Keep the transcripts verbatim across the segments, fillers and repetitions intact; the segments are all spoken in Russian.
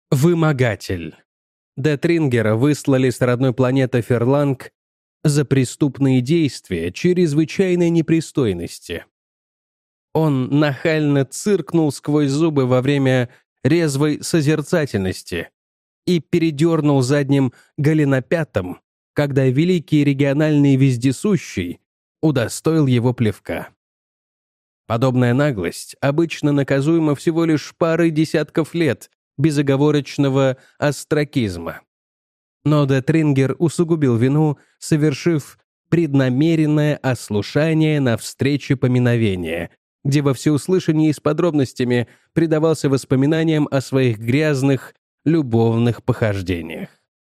Вымогатель. Детрингера выслали с родной планеты Ферланг за преступные действия чрезвычайной непристойности. Он нахально циркнул сквозь зубы во время резвой созерцательности и передернул задним голенопятом, когда великий региональный вездесущий удостоил его плевка. Подобная наглость обычно наказуема всего лишь парой десятков лет безоговорочного остракизма. Но Детрингер усугубил вину, совершив преднамеренное ослушание на встрече поминовения, где во всеуслышании с подробностями предавался воспоминаниям о своих грязных любовных похождениях.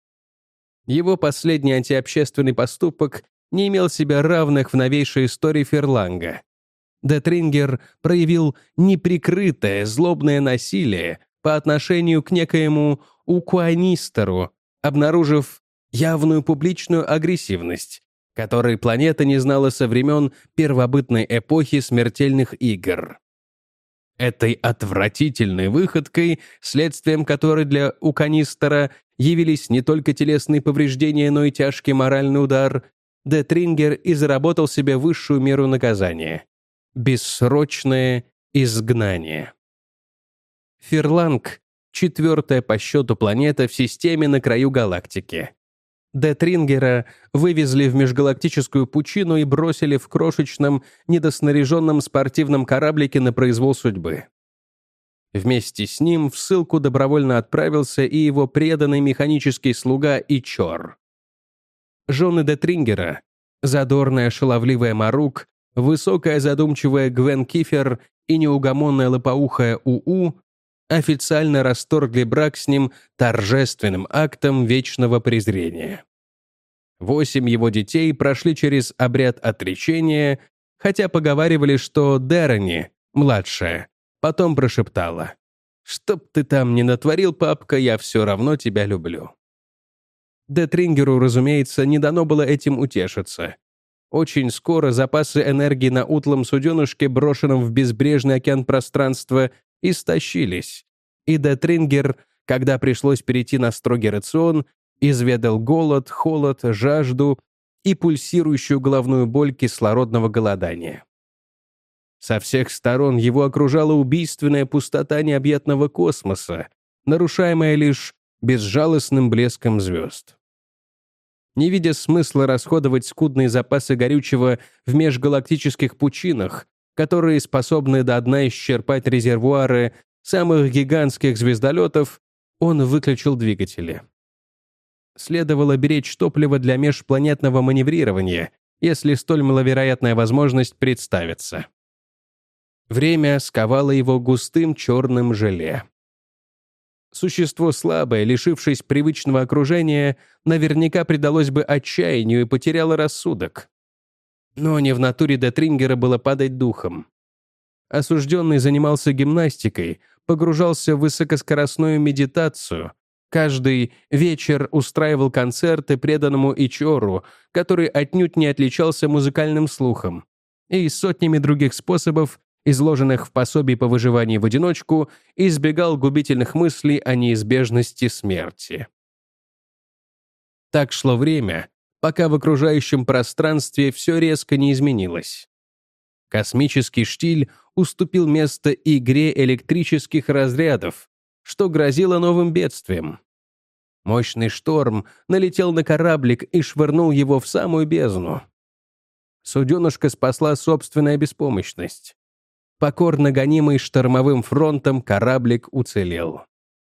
Его последний антиобщественный поступок не имел себе равных в новейшей истории Ферланга. Детрингер проявил неприкрытое злобное насилие по отношению к некоему укуанистеру, обнаружив явную публичную агрессивность, которой планета не знала со времен первобытной эпохи смертельных игр. Этой отвратительной выходкой, следствием которой для уканистера явились не только телесные повреждения, но и тяжкий моральный удар, Детрингер и заработал себе высшую меру наказания — бессрочное изгнание. Ферланг — четвертая по счету планета в системе на краю галактики. Детрингера вывезли в межгалактическую пучину и бросили в крошечном, недоснаряженном спортивном кораблике на произвол судьбы. Вместе с ним в ссылку добровольно отправился и его преданный механический слуга Ичор. Жены Детрингера, задорная шаловливая Марук, высокая задумчивая Гвен Кифер и неугомонная лопоухая УУ официально расторгли брак с ним торжественным актом вечного презрения. Восемь его детей прошли через обряд отречения, хотя поговаривали, что Дерони, младшая, потом прошептала: «Чтоб ты там ни натворил, папка, я все равно тебя люблю». Детрингеру, разумеется, не дано было этим утешиться. Очень скоро запасы энергии на утлом суденышке, брошенном в безбрежный океан пространства, истощились, и Детрингер, когда пришлось перейти на строгий рацион, изведал голод, холод, жажду и пульсирующую головную боль кислородного голодания. Со всех сторон его окружала убийственная пустота необъятного космоса, нарушаемая лишь безжалостным блеском звезд. Не видя смысла расходовать скудные запасы горючего в межгалактических пучинах, которые способны до дна исчерпать резервуары самых гигантских звездолетов, он выключил двигатели. Следовало беречь топливо для межпланетного маневрирования, если столь маловероятная возможность представится. Время сковало его густым черным желе. Существо слабое, лишившись привычного окружения, наверняка предалось бы отчаянию и потеряло рассудок. Но не в натуре Детрингера было падать духом. Осужденный занимался гимнастикой, погружался в высокоскоростную медитацию, каждый вечер устраивал концерты преданному Ичору, который отнюдь не отличался музыкальным слухом, и сотнями других способов, изложенных в пособии по выживанию в одиночку, избегал губительных мыслей о неизбежности смерти. Так шло время, пока в окружающем пространстве все резко не изменилось. Космический штиль уступил место игре электрических разрядов, что грозило новым бедствием. Мощный шторм налетел на кораблик и швырнул его в самую бездну. Суденышко спасла собственная беспомощность. Покорно гонимый штормовым фронтом, кораблик уцелел.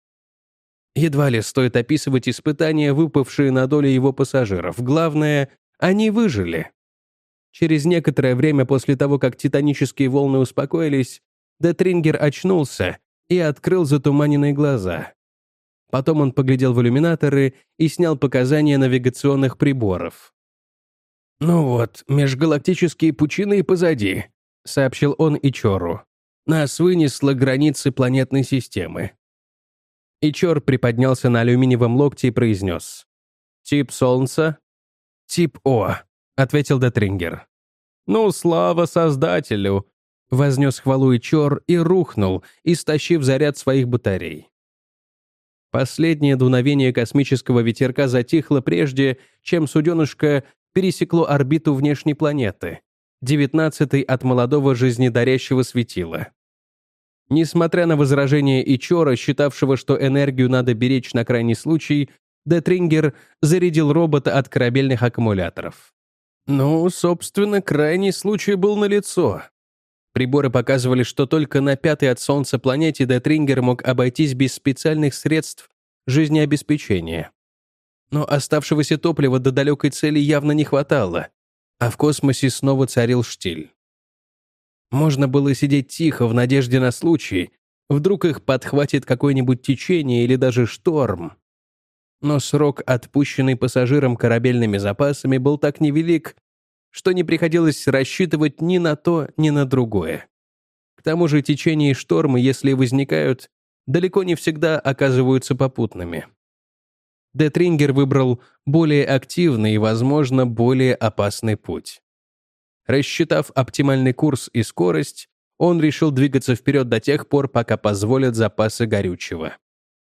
Едва ли стоит описывать испытания, выпавшие на долю его пассажиров. Главное, они выжили. Через некоторое время после того, как титанические волны успокоились, Детрингер очнулся и открыл затуманенные глаза. Потом он поглядел в иллюминаторы и снял показания навигационных приборов. «Ну вот, межгалактические пучины и позади», — сообщил он Ичору. «Нас вынесло границы планетной системы». Ичор приподнялся на алюминиевом локте и произнес: «Тип Солнца?» «Тип О», — ответил Детрингер. «Ну, слава Создателю!» — вознес хвалу Ичор и рухнул, истощив заряд своих батарей. Последнее дуновение космического ветерка затихло прежде, чем суденышко пересекло орбиту внешней планеты, девятнадцатой от молодого жизнедарящего светила. Несмотря на возражения Ичора, считавшего, что энергию надо беречь на крайний случай, Детрингер зарядил робота от корабельных аккумуляторов. Ну, собственно, крайний случай был налицо. Приборы показывали, что только на пятой от Солнца планете Детрингер мог обойтись без специальных средств жизнеобеспечения. Но оставшегося топлива до далекой цели явно не хватало, а в космосе снова царил штиль. Можно было сидеть тихо в надежде на случай, вдруг их подхватит какое-нибудь течение или даже шторм. Но срок, отпущенный пассажирам корабельными запасами, был так невелик, что не приходилось рассчитывать ни на то, ни на другое. К тому же течения и штормы, если возникают, далеко не всегда оказываются попутными. Детрингер выбрал более активный и, возможно, более опасный путь. Рассчитав оптимальный курс и скорость, он решил двигаться вперед до тех пор, пока позволят запасы горючего.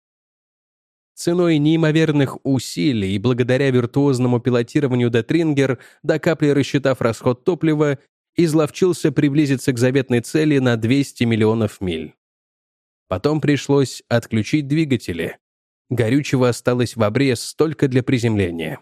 Ценой неимоверных усилий и благодаря виртуозному пилотированию Детрингер, до капли рассчитав расход топлива, изловчился приблизиться к заветной цели на двести миллионов миль. Потом пришлось отключить двигатели. Горючего осталось в обрез только для приземления.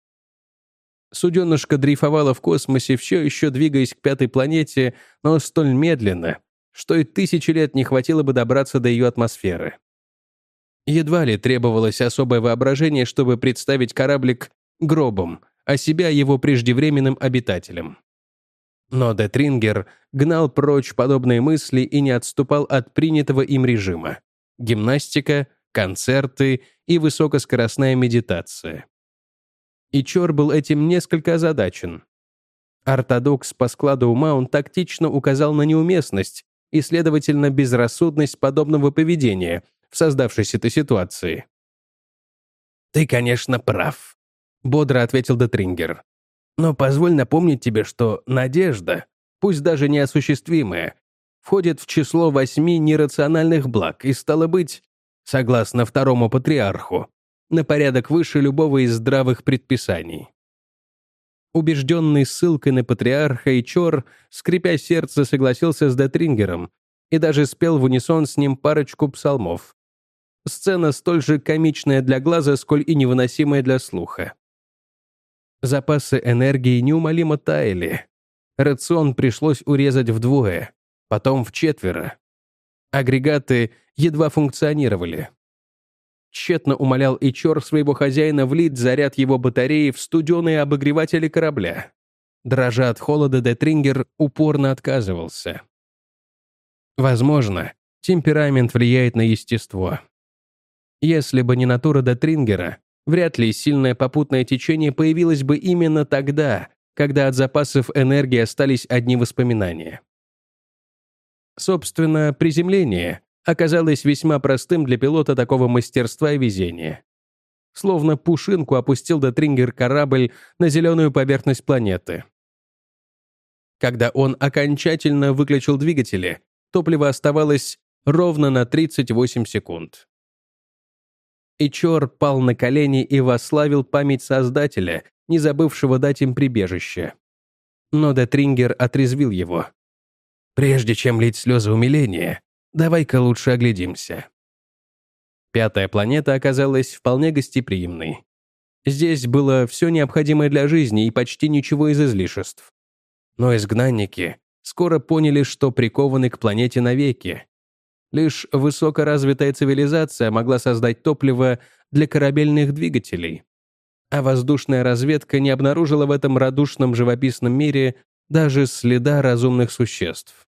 Суденышко дрейфовало в космосе, все еще двигаясь к пятой планете, но столь медленно, что и тысячи лет не хватило бы добраться до ее атмосферы. Едва ли требовалось особое воображение, чтобы представить кораблик гробом, а себя его преждевременным обитателем. Но Детрингер гнал прочь подобные мысли и не отступал от принятого им режима: гимнастика, концерты и высокоскоростная медитация. Ичор был этим несколько озадачен. Ортодокс по складу ума, он тактично указал на неуместность и, следовательно, безрассудность подобного поведения в создавшейся-то ситуации. «Ты, конечно, прав», — бодро ответил Детрингер. «Но позволь напомнить тебе, что надежда, пусть даже неосуществимая, входит в число восьми нерациональных благ и, стало быть, согласно второму патриарху, на порядок выше любого из здравых предписаний». Убежденный ссылкой на патриарха, Ичор, скрипя сердце, согласился с Детрингером и даже спел в унисон с ним парочку псалмов. Сцена столь же комичная для глаза, сколь и невыносимая для слуха. Запасы энергии неумолимо таяли. Рацион пришлось урезать вдвое, потом вчетверо. Агрегаты едва функционировали. Тщетно умолял Ичор своего хозяина влить заряд его батареи в студеные обогреватели корабля. Дрожа от холода, Детрингер упорно отказывался. Возможно, темперамент влияет на естество. Если бы не натура Детрингера, вряд ли сильное попутное течение появилось бы именно тогда, когда от запасов энергии остались одни воспоминания. Собственно, приземление оказалось весьма простым для пилота такого мастерства и везения. Словно пушинку опустил Детрингер корабль на зеленую поверхность планеты. Когда он окончательно выключил двигатели, топливо оставалось ровно на тридцать восемь секунд. Ичор пал на колени и восславил память Создателя, не забывшего дать им прибежище. Но Детрингер отрезвил его. «Прежде чем лить слезы умиления, давай-ка лучше оглядимся». Пятая планета оказалась вполне гостеприимной. Здесь было все необходимое для жизни и почти ничего из излишеств. Но изгнанники скоро поняли, что прикованы к планете навеки. Лишь высокоразвитая цивилизация могла создать топливо для корабельных двигателей, а воздушная разведка не обнаружила в этом радушном живописном мире даже следа разумных существ.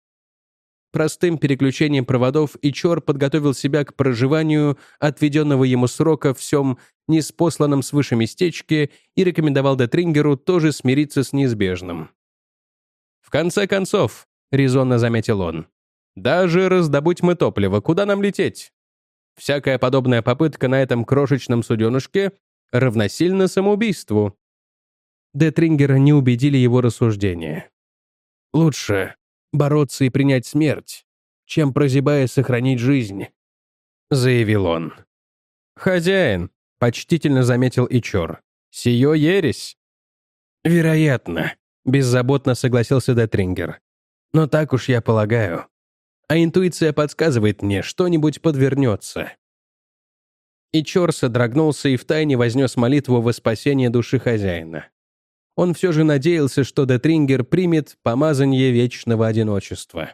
Простым переключением проводов Ичор подготовил себя к проживанию отведенного ему срока в всем неспосланном свыше местечке и рекомендовал Детрингеру тоже смириться с неизбежным. «В конце концов», — резонно заметил он, «даже раздобудь мы топливо, куда нам лететь? Всякая подобная попытка на этом крошечном суденышке равносильна самоубийству». Детрингера не убедили его рассуждения. «Лучше бороться и принять смерть, чем, прозябая, сохранить жизнь», — заявил он. «Хозяин», — почтительно заметил Ичор, — «сие ересь». «Вероятно», — беззаботно согласился Детрингер. «Но так уж я полагаю. А интуиция подсказывает мне, что-нибудь подвернется». Ичор содрогнулся и втайне вознес молитву во спасение души хозяина. Он все же надеялся, что Детрингер примет помазанье вечного одиночества.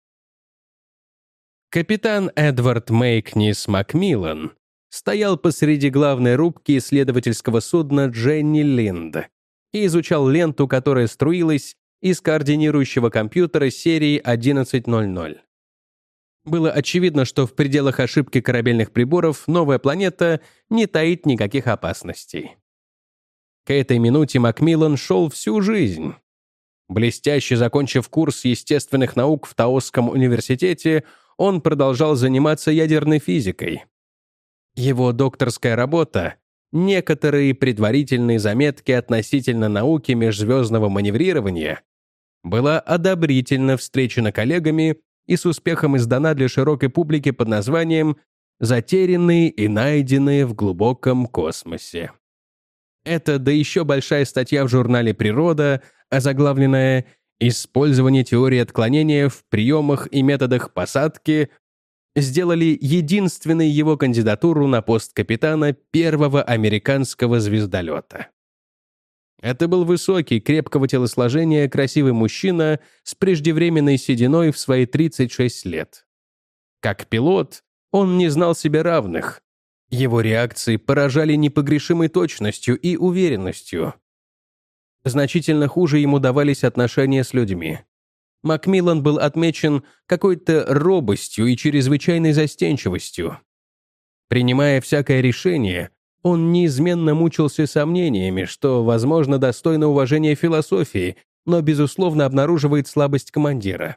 Капитан Эдвард Мейкнис Макмиллан стоял посреди главной рубки исследовательского судна «Дженни Линд» и изучал ленту, которая струилась из координирующего компьютера серии одиннадцать ноль ноль. Было очевидно, что в пределах ошибки корабельных приборов новая планета не таит никаких опасностей. К этой минуте Макмиллан шел всю жизнь. Блестяще закончив курс естественных наук в Таосском университете, он продолжал заниматься ядерной физикой. Его докторская работа «Некоторые предварительные заметки относительно науки межзвездного маневрирования» была одобрительно встречена коллегами и с успехом издана для широкой публики под названием «Затерянные и найденные в глубоком космосе». Это да еще большая статья в журнале «Природа», озаглавленная «Использование теории отклонения в приемах и методах посадки» сделали единственной его кандидатуру на пост капитана первого американского звездолета. Это был высокий, крепкого телосложения, красивый мужчина с преждевременной сединой в свои тридцать шесть лет. Как пилот, он не знал себе равных. Его реакции поражали непогрешимой точностью и уверенностью. Значительно хуже ему давались отношения с людьми. Макмиллан был отмечен какой-то робостью и чрезвычайной застенчивостью. Принимая всякое решение, он неизменно мучился сомнениями, что, возможно, достойно уважения философии, но, безусловно, обнаруживает слабость командира.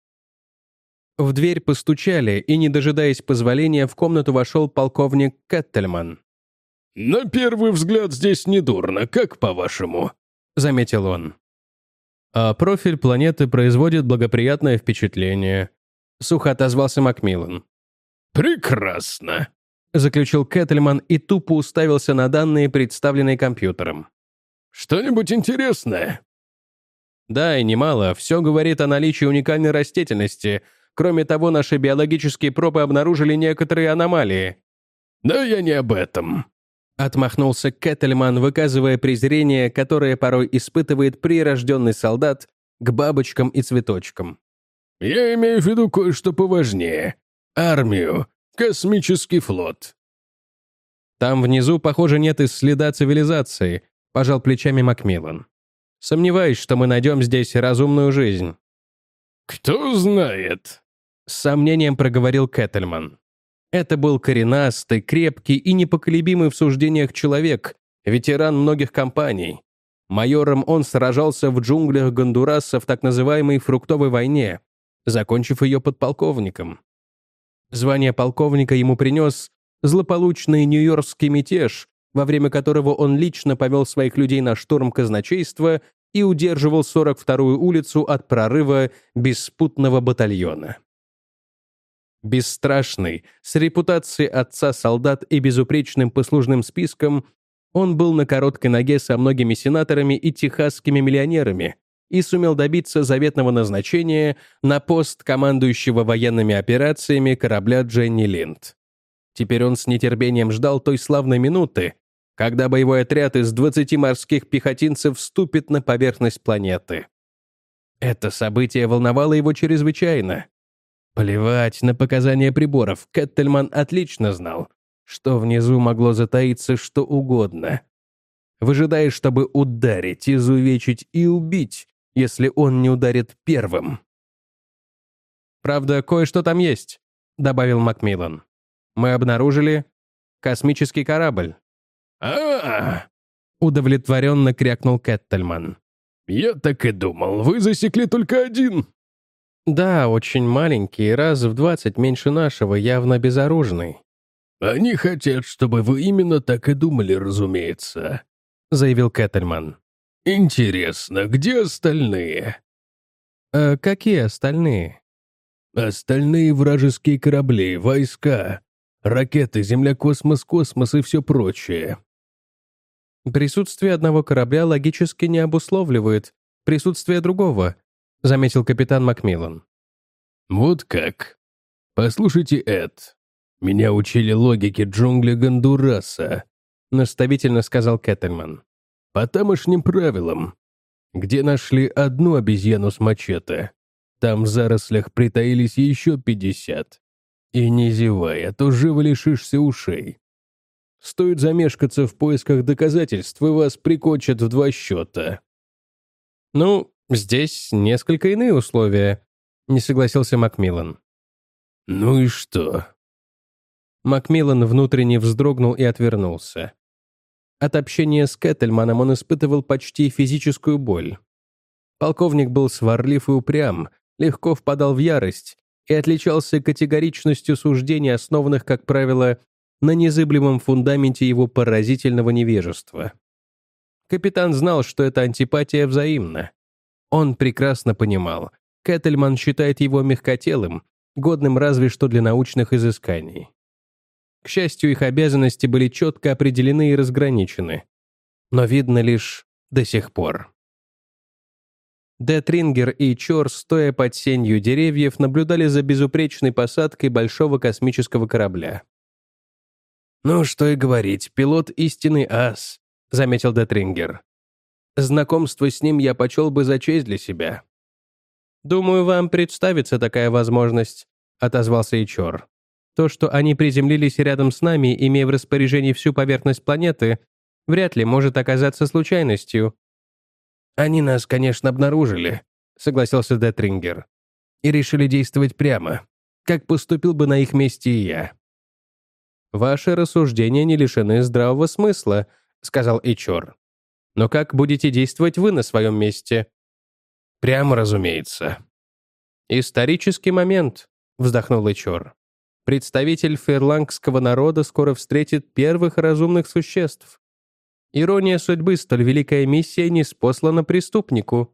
В дверь постучали, и, не дожидаясь позволения, в комнату вошел полковник Кеттельман. «На первый взгляд здесь недурно, как по-вашему?» — заметил он. «А профиль планеты производит благоприятное впечатление», — сухо отозвался Макмиллан. «Прекрасно», — заключил Кеттельман и тупо уставился на данные, представленные компьютером. «Что-нибудь интересное?» «Да, и немало. Все говорит о наличии уникальной растительности. Кроме того, наши биологические пробы обнаружили некоторые аномалии». «Да я не об этом», — отмахнулся Кеттельман, выказывая презрение, которое порой испытывает прирожденный солдат к бабочкам и цветочкам. «Я имею в виду кое-что поважнее. Армию, космический флот». «Там внизу, похоже, нет и следа цивилизации», — пожал плечами Макмиллан. «Сомневаюсь, что мы найдем здесь разумную жизнь». «Кто знает», — с сомнением проговорил Кеттельман. Это был коренастый, крепкий и непоколебимый в суждениях человек, ветеран многих кампаний. Майором он сражался в джунглях Гондураса в так называемой «фруктовой войне», закончив ее подполковником. Звание полковника ему принес злополучный нью-йоркский мятеж, во время которого он лично повел своих людей на штурм казначейства и удерживал сорок вторую улицу от прорыва беспутного батальона. Бесстрашный, с репутацией отца солдат и безупречным послужным списком, он был на короткой ноге со многими сенаторами и техасскими миллионерами и сумел добиться заветного назначения на пост командующего военными операциями корабля «Дженни Линд». Теперь он с нетерпением ждал той славной минуты, когда боевой отряд из двадцати морских пехотинцев вступит на поверхность планеты. Это событие волновало его чрезвычайно. Плевать на показания приборов, Кеттельман отлично знал, что внизу могло затаиться что угодно. Выжидая, чтобы ударить, изувечить и убить, если он не ударит первым. «Правда, кое-что там есть», — добавил Макмиллан. «Мы обнаружили космический корабль». «А-а-а!» — удовлетворенно крякнул Кеттельман. «Я так и думал, вы засекли только один». «Да, очень маленький, раз в двадцать меньше нашего, явно безоружный». «Они хотят, чтобы вы именно так и думали, разумеется», — заявил Кеттельман. «Интересно, где остальные?» «Э, какие остальные?» «Остальные вражеские корабли, войска. Ракеты, Земля, космос, космос и все прочее. Присутствие одного корабля логически не обусловливает присутствие другого, заметил капитан Макмиллан. Вот как. Послушайте, Эд. Меня учили логике джунгли Гондураса, наставительно сказал Кеттельман. По тамошним правилам. Где нашли одну обезьяну с мачете, там в зарослях притаились еще пятьдесят. И не зевай, а то живо лишишься ушей. Стоит замешкаться в поисках доказательств, и вас прикончат в два счета. Ну, здесь несколько иные условия, не согласился Макмиллан. Ну и что? Макмиллан внутренне вздрогнул и отвернулся. От общения с Кеттельманом он испытывал почти физическую боль. Полковник был сварлив и упрям, легко впадал в ярость и отличался категоричностью суждений, основанных, как правило, на незыблемом фундаменте его поразительного невежества. Капитан знал, что эта антипатия взаимна. Он прекрасно понимал, Кеттельман считает его мягкотелым, годным разве что для научных изысканий. К счастью, их обязанности были четко определены и разграничены. Но видно лишь до сих пор. Де Трингер и Чор, стоя под сенью деревьев, наблюдали за безупречной посадкой большого космического корабля. «Ну, что и говорить, пилот истинный ас», — заметил Де Трингер. «Знакомство с ним я почел бы за честь для себя». «Думаю, вам представится такая возможность», — отозвался Ичор. «То, что они приземлились рядом с нами, имея в распоряжении всю поверхность планеты, вряд ли может оказаться случайностью». «Они нас, конечно, обнаружили», — согласился Де Трингер, «и решили действовать прямо, как поступил бы на их месте и я». «Ваши рассуждения не лишены здравого смысла», — сказал Ичор. «Но как будете действовать вы на своем месте?» «Прямо, разумеется». «Исторический момент», — вздохнул Ичор. «Представитель ферлангского народа скоро встретит первых разумных существ. Ирония судьбы, столь великая миссия ниспослана преступнику».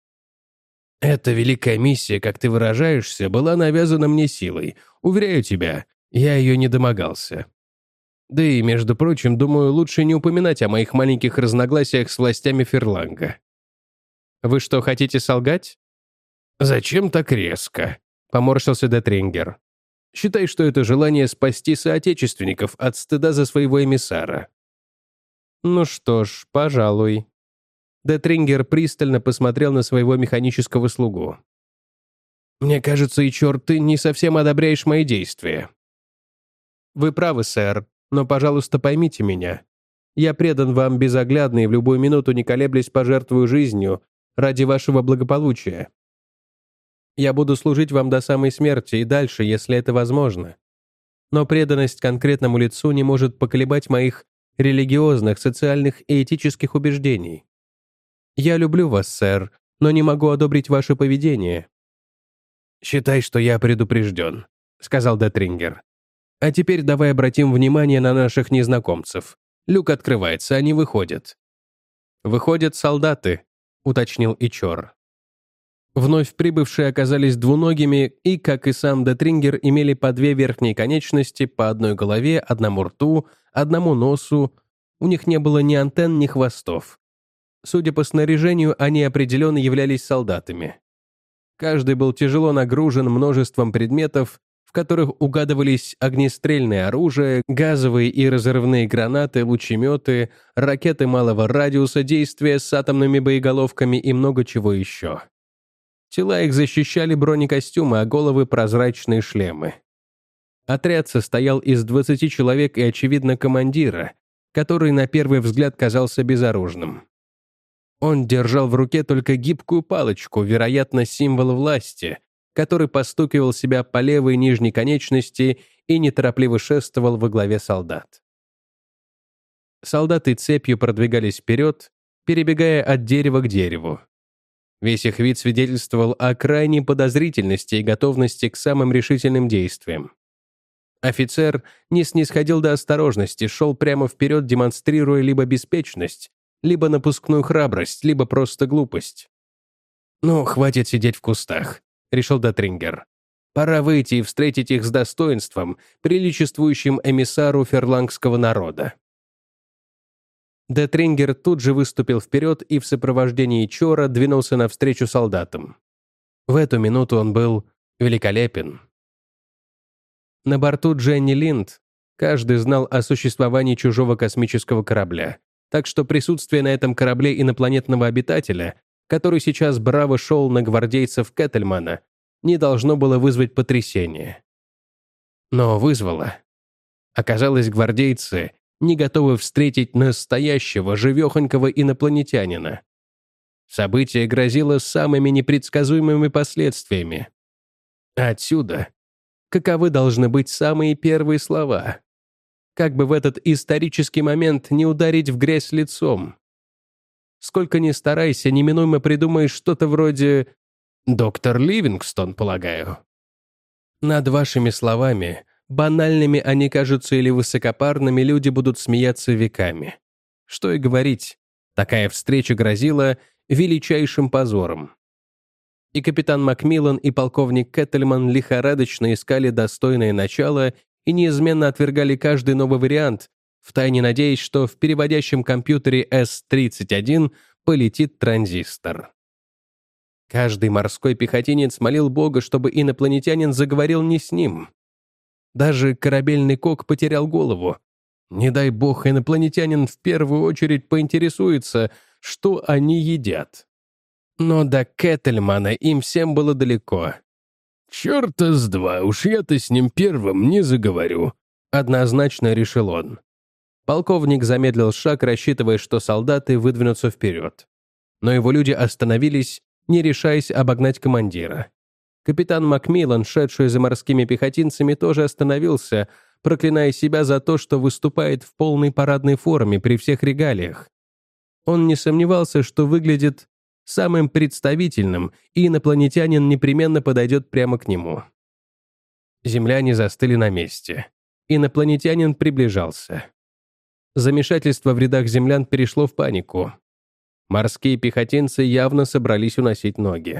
«Эта великая миссия, как ты выражаешься, была навязана мне силой. Уверяю тебя, я ее не домогался. Да и, между прочим, думаю, лучше не упоминать о моих маленьких разногласиях с властями Ферланга». «Вы что, хотите солгать?» «Зачем так резко?» — поморщился Де Трингер. «Считай, что это желание спасти соотечественников от стыда за своего эмиссара». «Ну что ж, пожалуй». Де Трингер пристально посмотрел на своего механического слугу. «Мне кажется, и черт, ты не совсем одобряешь мои действия». «Вы правы, сэр, но, пожалуйста, поймите меня. Я предан вам безоглядно и в любую минуту, не колеблясь, пожертвую жизнью ради вашего благополучия. Я буду служить вам до самой смерти и дальше, если это возможно. Но преданность конкретному лицу не может поколебать моих религиозных, социальных и этических убеждений. Я люблю вас, сэр, но не могу одобрить ваше поведение». «Считай, что я предупрежден», — сказал Де Трингер. «А теперь давай обратим внимание на наших незнакомцев. Люк открывается, они выходят». «Выходят солдаты», — уточнил Ичор. Вновь прибывшие оказались двуногими и, как и сам Де Трингер, имели по две верхние конечности, по одной голове, одному рту, одному носу. У них не было ни антенн, ни хвостов. Судя по снаряжению, они определенно являлись солдатами. Каждый был тяжело нагружен множеством предметов, в которых угадывались огнестрельное оружие, газовые и разрывные гранаты, лучеметы, ракеты малого радиуса действия с атомными боеголовками и много чего еще. Тела их защищали бронекостюмы, а головы — прозрачные шлемы. Отряд состоял из двадцати человек и, очевидно, командира, который на первый взгляд казался безоружным. Он держал в руке только гибкую палочку, вероятно, символ власти, который постукивал себя по левой нижней конечности и неторопливо шествовал во главе солдат. Солдаты цепью продвигались вперед, перебегая от дерева к дереву. Весь их вид свидетельствовал о крайней подозрительности и готовности к самым решительным действиям. Офицер не снисходил до осторожности, шел прямо вперед, демонстрируя либо беспечность, либо напускную храбрость, либо просто глупость. «Ну, хватит сидеть в кустах», — решил Де Трингер. Пора выйти и встретить их с достоинством, приличествующим эмиссару ферлангского народа. Де Трингер тут же выступил вперед и в сопровождении Чора двинулся навстречу солдатам. В эту минуту он был великолепен. На борту Дженни Линд каждый знал о существовании чужого космического корабля, так что присутствие на этом корабле инопланетного обитателя, который сейчас браво шел на гвардейцев Кеттельмана, не должно было вызвать потрясение. Но вызвало. Оказалось, гвардейцы не готовы встретить настоящего живехонького инопланетянина. Событие грозило самыми непредсказуемыми последствиями. Отсюда, каковы должны быть самые первые слова? Как бы в этот исторический момент не ударить в грязь лицом? Сколько ни старайся, неминуемо придумаешь что-то вроде «Доктор Ливингстон, полагаю». Над вашими словами, банальными они кажутся или высокопарными, люди будут смеяться веками. Что и говорить, такая встреча грозила величайшим позором. И капитан Макмиллан, и полковник Кеттельман лихорадочно искали достойное начало и неизменно отвергали каждый новый вариант, втайне надеясь, что в переводящем компьютере эс тридцать один полетит транзистор. Каждый морской пехотинец молил Бога, чтобы инопланетянин заговорил не с ним. Даже корабельный кок потерял голову. Не дай бог, инопланетянин в первую очередь поинтересуется, что они едят. Но до Кеттельмана им всем было далеко. «Чёрта с два, уж я-то с ним первым не заговорю», — однозначно решил он. Полковник замедлил шаг, рассчитывая, что солдаты выдвинутся вперед. Но его люди остановились, не решаясь обогнать командира. Капитан Макмиллан, шедший за морскими пехотинцами, тоже остановился, проклиная себя за то, что выступает в полной парадной форме при всех регалиях. Он не сомневался, что выглядит самым представительным, и инопланетянин непременно подойдет прямо к нему. Земляне застыли на месте. Инопланетянин приближался. Замешательство в рядах землян перешло в панику. Морские пехотинцы явно собрались уносить ноги.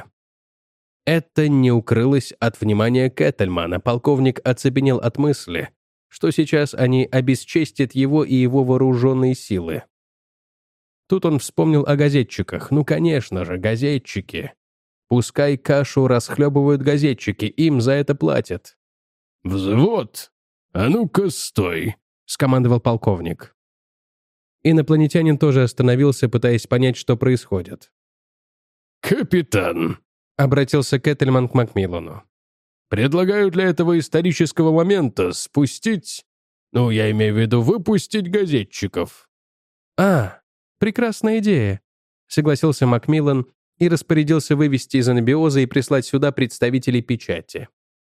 Это не укрылось от внимания Кеттельмана. Полковник оцепенел от мысли, что сейчас они обесчестят его и его вооруженные силы. Тут он вспомнил о газетчиках. Ну, конечно же, газетчики. Пускай кашу расхлебывают газетчики, им за это платят. «Взвод! А ну-ка, стой!» — скомандовал полковник. Инопланетянин тоже остановился, пытаясь понять, что происходит. «Капитан!» — обратился Кеттельман к Макмиллану. «Предлагаю для этого исторического момента спустить... Ну, я имею в виду выпустить газетчиков». «А, прекрасная идея», — согласился Макмиллан и распорядился вывести из анабиоза и прислать сюда представителей печати.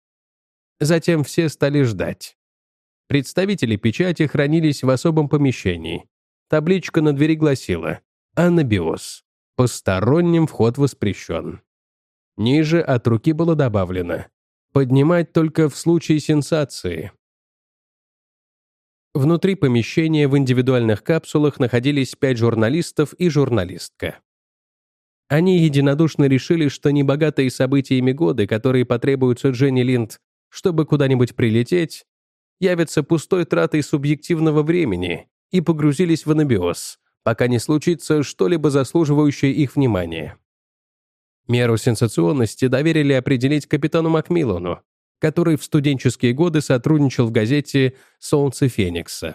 Затем все стали ждать. Представители печати хранились в особом помещении. Табличка на двери гласила «Анабиоз. Посторонним вход воспрещен». Ниже от руки было добавлено «Поднимать только в случае сенсации». Внутри помещения в индивидуальных капсулах находились пять журналистов и журналистка. Они единодушно решили, что небогатые событиями годы, которые потребуются Дженни Линд, чтобы куда-нибудь прилететь, явятся пустой тратой субъективного времени, и погрузились в анабиоз, пока не случится что-либо заслуживающее их внимания. Меру сенсационности доверили определить капитану Макмиллану, который в студенческие годы сотрудничал в газете «Солнце Феникса».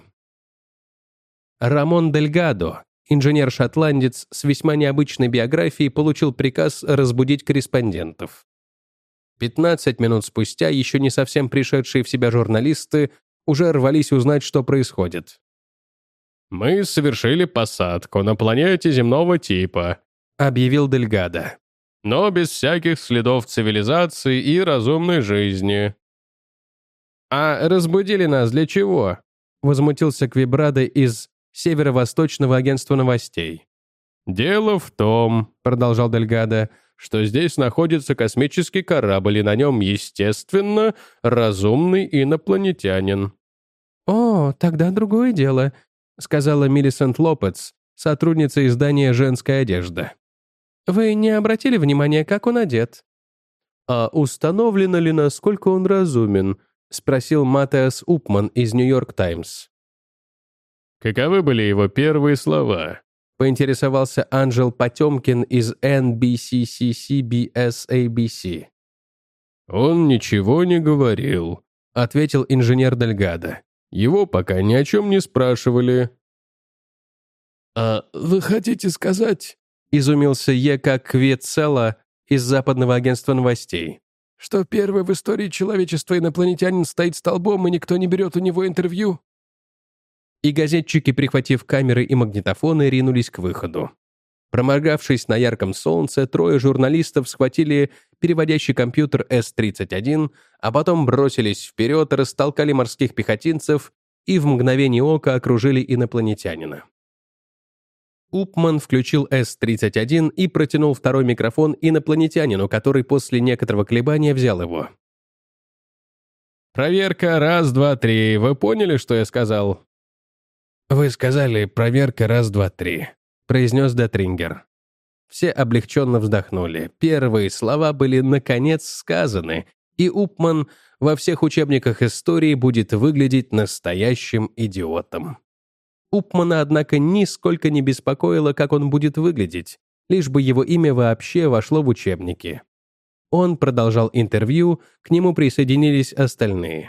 Рамон Дельгадо, инженер-шотландец с весьма необычной биографией, получил приказ разбудить корреспондентов. пятнадцать минут спустя еще не совсем пришедшие в себя журналисты уже рвались узнать, что происходит. «Мы совершили посадку на планете земного типа», — объявил Дельгадо. «Но без всяких следов цивилизации и разумной жизни». «А разбудили нас для чего?» — возмутился Квебрадо из Северо-Восточного агентства новостей. «Дело в том», — продолжал Дельгадо, «что здесь находится космический корабль, и на нем, естественно, разумный инопланетянин». «О, тогда другое дело», — сказала Миллисент Лопец, сотрудница издания «Женская одежда». «Вы не обратили внимания, как он одет?» «А установлено ли, насколько он разумен?» — спросил Матеас Упман из «Нью-Йорк Таймс». «Каковы были его первые слова?» — поинтересовался Анджел Потемкин из эн би си си си би эс эй би си. «Он ничего не говорил», — ответил инженер Дельгадо. «Его пока ни о чем не спрашивали». «А вы хотите сказать, — изумился Ека Квецела из Западного агентства новостей, — что первый в истории человечества инопланетянин стоит столбом, и никто не берет у него интервью?» И газетчики, прихватив камеры и магнитофоны, ринулись к выходу. Проморгавшись на ярком солнце, трое журналистов схватили переводящий компьютер эс тридцать один, а потом бросились вперед, растолкали морских пехотинцев и в мгновение ока окружили инопланетянина. Упман включил эс тридцать один и протянул второй микрофон инопланетянину, который после некоторого колебания взял его. «Проверка, раз, два, три. Вы поняли, что я сказал?» «Вы сказали «проверка, раз, два, три», — произнес Детрингер. Все облегченно вздохнули. Первые слова были наконец сказаны, и Упман во всех учебниках истории будет выглядеть настоящим идиотом. Упмана, однако, нисколько не беспокоило, как он будет выглядеть, лишь бы его имя вообще вошло в учебники. Он продолжал интервью, к нему присоединились остальные.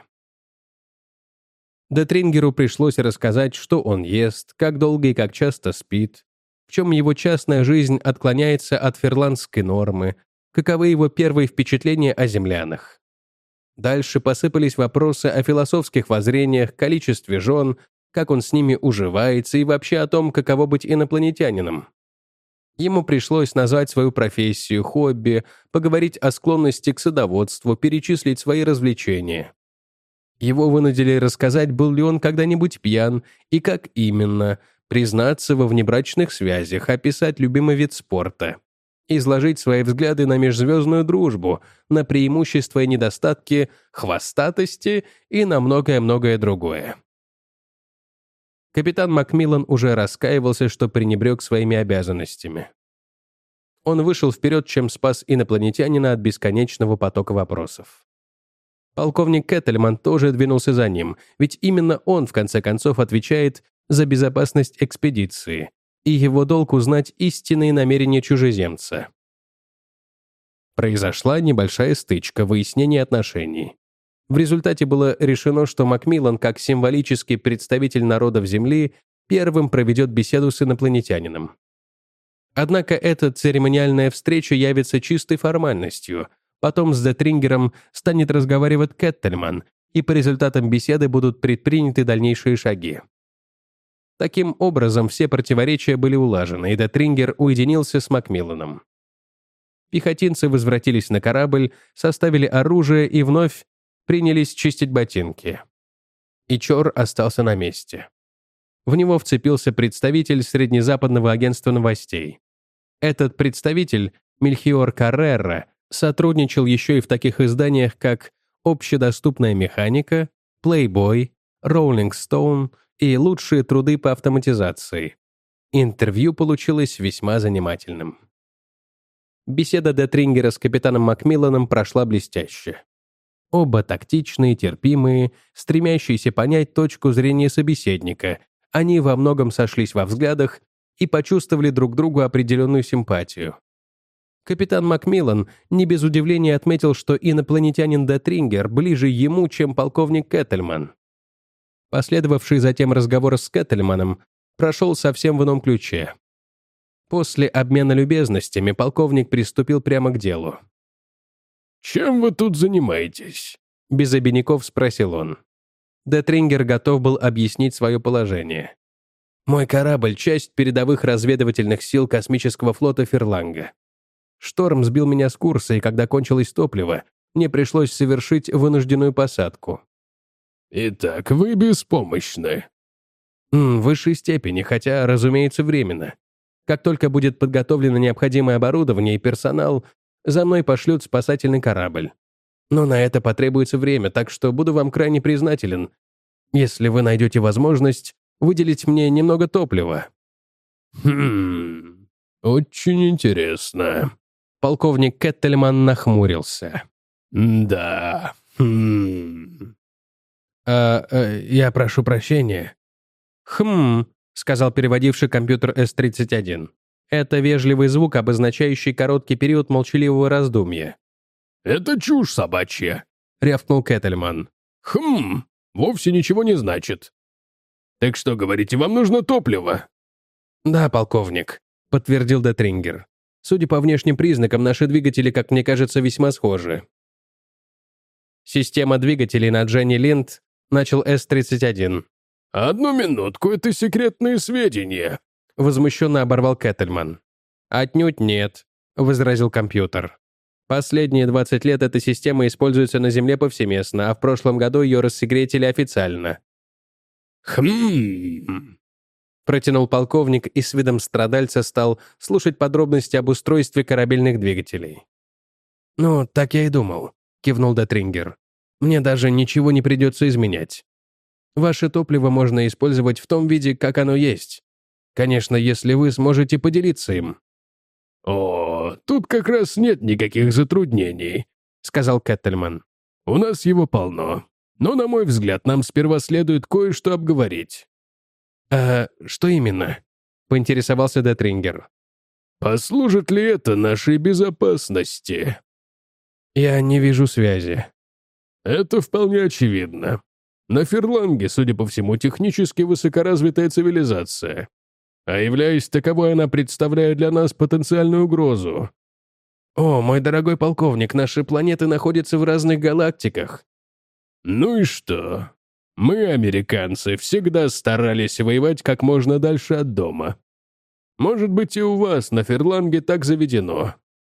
Детрингеру пришлось рассказать, что он ест, как долго и как часто спит, в чем его частная жизнь отклоняется от ферландской нормы, каковы его первые впечатления о землянах. Дальше посыпались вопросы о философских воззрениях, количестве жен, как он с ними уживается и вообще о том, каково быть инопланетянином. Ему пришлось назвать свою профессию, хобби, поговорить о склонности к садоводству, перечислить свои развлечения. Его вынудили рассказать, был ли он когда-нибудь пьян и как именно, признаться во внебрачных связях, описать любимый вид спорта, изложить свои взгляды на межзвездную дружбу, на преимущества и недостатки хвостатости и на многое-многое другое. Капитан Макмиллан уже раскаивался, что пренебрег своими обязанностями. Он вышел вперед, чем спас инопланетянина от бесконечного потока вопросов. Полковник Кеттельман тоже двинулся за ним, ведь именно он, в конце концов, отвечает за безопасность экспедиции, и его долг узнать истинные намерения чужеземца. Произошла небольшая стычка, выяснение отношений. В результате было решено, что Макмиллан, как символический представитель народов Земли, первым проведет беседу с инопланетянином. Однако эта церемониальная встреча явится чистой формальностью. Потом с Детрингером станет разговаривать Кеттельман, и по результатам беседы будут предприняты дальнейшие шаги. Таким образом, все противоречия были улажены, и Детрингер уединился с Макмилланом. Пехотинцы возвратились на корабль, составили оружие и вновь принялись чистить ботинки. И Чор остался на месте. В него вцепился представитель Среднезападного агентства новостей. Этот представитель, Мельхиор Каррера, сотрудничал еще и в таких изданиях, как «Общедоступная механика», «Playboy», «Rolling Stone» и «Лучшие труды по автоматизации». Интервью получилось весьма занимательным. Беседа Детрингера с капитаном Макмилланом прошла блестяще. Оба тактичные, терпимые, стремящиеся понять точку зрения собеседника, они во многом сошлись во взглядах и почувствовали друг другу определенную симпатию. Капитан Макмиллан не без удивления отметил, что инопланетянин Детрингер ближе ему, чем полковник Кеттельман. Последовавший затем разговор с Кеттельманом прошел совсем в ином ключе. После обмена любезностями полковник приступил прямо к делу. «Чем вы тут занимаетесь?» — без обиняков спросил он. Детрингер готов был объяснить свое положение. «Мой корабль — часть передовых разведывательных сил космического флота Ферланга. Шторм сбил меня с курса, и когда кончилось топливо, мне пришлось совершить вынужденную посадку». «Итак, вы беспомощны». «В высшей степени, хотя, разумеется, временно. Как только будет подготовлено необходимое оборудование и персонал, за мной пошлют спасательный корабль. Но на это потребуется время, так что буду вам крайне признателен, если вы найдете возможность выделить мне немного топлива». «Хм, очень интересно», Полковник Кеттельман нахмурился. «Да. Хм. «А, э, я прошу прощения». «Хм», — сказал переводивший компьютер эс тридцать один. Это вежливый звук, обозначающий короткий период молчаливого раздумья. Это чушь собачья», — рявкнул Кеттельман. «Хм. Вовсе ничего не значит. Так что, говорите, вам нужно топливо?» «Да, полковник», — подтвердил Детрингер. «Судя по внешним признакам, наши двигатели, как мне кажется, весьма схожи». «Система двигателей на Дженни Линд», — начал эс тридцать один. «Одну минутку, это секретные сведения», — возмущенно оборвал Кеттельман. «Отнюдь нет», — возразил компьютер. «Последние двадцать лет эта система используется на Земле повсеместно, а в прошлом году ее рассекретили официально». «Хм...» Протянул полковник и с видом страдальца стал слушать подробности об устройстве корабельных двигателей. «Ну, так я и думал», — кивнул Детрингер. «Мне даже ничего не придется изменять. Ваше топливо можно использовать в том виде, как оно есть. Конечно, если вы сможете поделиться им». «О, тут как раз нет никаких затруднений», — сказал Кеттельман. «У нас его полно. Но, на мой взгляд, нам сперва следует кое-что обговорить». «А что именно?» — поинтересовался Детрингер. «Послужит ли это нашей безопасности?» «Я не вижу связи». «Это вполне очевидно. На Ферланге, судя по всему, технически высокоразвитая цивилизация. А являясь таковой, она представляет для нас потенциальную угрозу». «О, мой дорогой полковник, наши планеты находятся в разных галактиках». «Ну и что? Мы, американцы, всегда старались воевать как можно дальше от дома. Может быть, и у вас на Ферланге так заведено».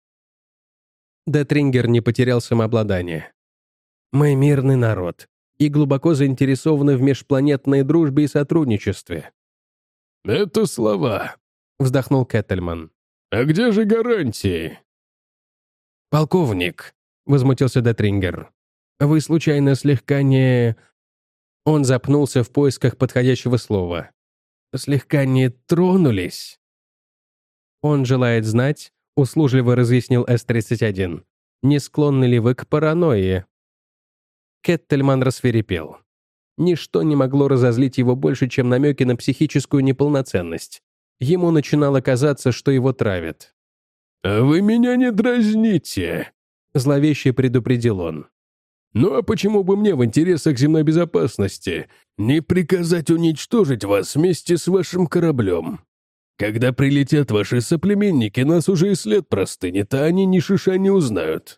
Детрингер не потерял самообладание. «Мы мирный народ и глубоко заинтересованы в межпланетной дружбе и сотрудничестве». «Это слова», — вздохнул Кеттельман. «А где же гарантии?» «Полковник», — возмутился Детрингер, — «вы случайно слегка не...» Он запнулся в поисках подходящего слова. «Слегка не тронулись?» «Он желает знать», — услужливо разъяснил эс тридцать один, «не склонны ли вы к паранойи?» Кеттельман рассвирепел. Ничто не могло разозлить его больше, чем намеки на психическую неполноценность. Ему начинало казаться, что его травят. «А вы меня не дразните», — зловеще предупредил он. «Ну а почему бы мне в интересах земной безопасности не приказать уничтожить вас вместе с вашим кораблем? Когда прилетят ваши соплеменники, нас уже и след простынет, а они ни шиша не узнают».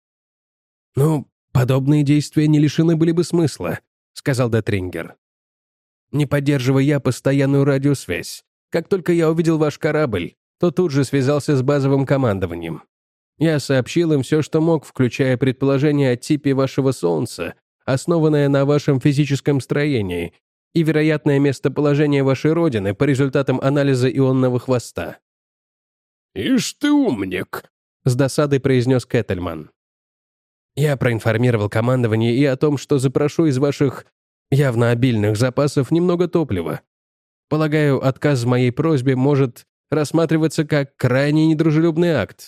«Ну, подобные действия не лишены были бы смысла», — сказал Детрингер. «Не поддерживая я постоянную радиосвязь, как только я увидел ваш корабль, то тут же связался с базовым командованием. Я сообщил им все, что мог, включая предположение о типе вашего Солнца, основанное на вашем физическом строении, и вероятное местоположение вашей Родины по результатам анализа ионного хвоста». «Ишь ты умник», — с досадой произнес Кеттельман. «Я проинформировал командование и о том, что запрошу из ваших явно обильных запасов немного топлива. Полагаю, отказ в моей просьбе может рассматриваться как крайне недружелюбный акт».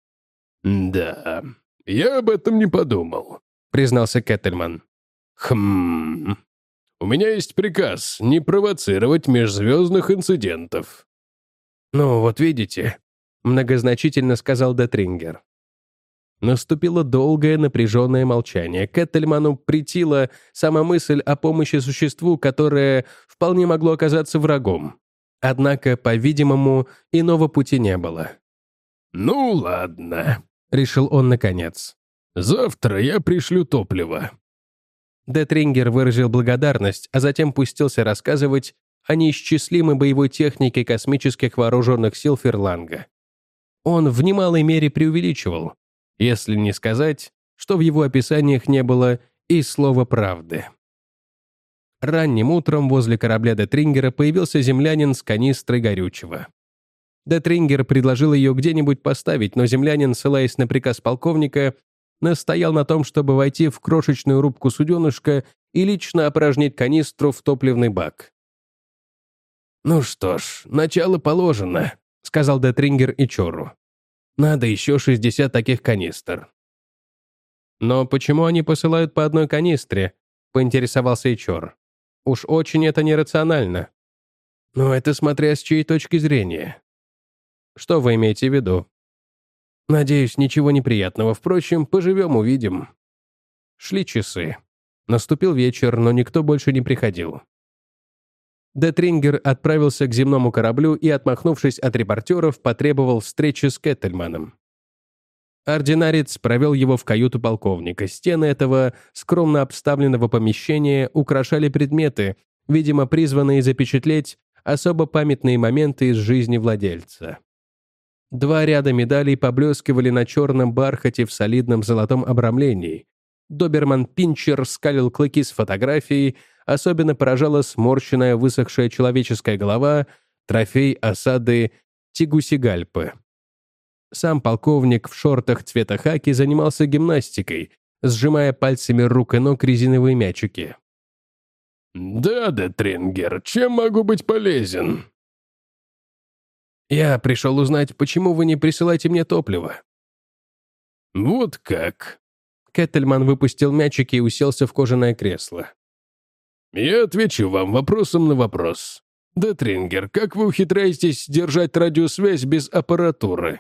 «Да, я об этом не подумал», — признался Кеттельман. «Хм... У меня есть приказ не провоцировать межзвездных инцидентов». «Ну, вот видите», — многозначительно сказал Детрингер. Наступило долгое напряженное молчание. Кеттельману претила сама мысль о помощи существу, которое вполне могло оказаться врагом. Однако, по-видимому, иного пути не было. «Ну ладно», — решил он наконец. «Завтра я пришлю топливо». Детрингер выразил благодарность, а затем пустился рассказывать о неисчислимой боевой технике космических вооруженных сил Ферланга. Он в немалой мере преувеличивал, если не сказать, что в его описаниях не было и слова правды. Ранним утром возле корабля Детрингера появился землянин с канистрой горючего. Детрингер предложил ее где-нибудь поставить, но землянин, ссылаясь на приказ полковника, настоял на том, чтобы войти в крошечную рубку суденышка и лично опорожнить канистру в топливный бак. «Ну что ж, начало положено», — сказал Детрингер Ичору. Надо еще шестьдесят таких канистр». «Но почему они посылают по одной канистре?» — поинтересовался эйч ар. «Уж очень это нерационально». «Но это смотря с чьей точки зрения». «Что вы имеете в виду?» «Надеюсь, ничего неприятного. Впрочем, поживем, увидим». Шли часы. Наступил вечер, но никто больше не приходил. Детрингер отправился к земному кораблю и, отмахнувшись от репортеров, потребовал встречи с Кеттельманом. Ординарец провел его в каюту полковника. Стены этого скромно обставленного помещения украшали предметы, видимо, призванные запечатлеть особо памятные моменты из жизни владельца. Два ряда медалей поблескивали на черном бархате в солидном золотом обрамлении. Доберман-Пинчер скалил клыки с фотографией, особенно поражала сморщенная высохшая человеческая голова, трофей осады Тегусигальпы. Сам полковник в шортах цвета хаки занимался гимнастикой, сжимая пальцами рук и ног резиновые мячики. «Да, Детрингер, чем могу быть полезен?» «Я пришел узнать, почему вы не присылаете мне топливо». «Вот как?» Кеттельман выпустил мячики и уселся в кожаное кресло. «Я отвечу вам вопросом на вопрос. Детрингер, как вы ухитряетесь держать радиосвязь без аппаратуры?»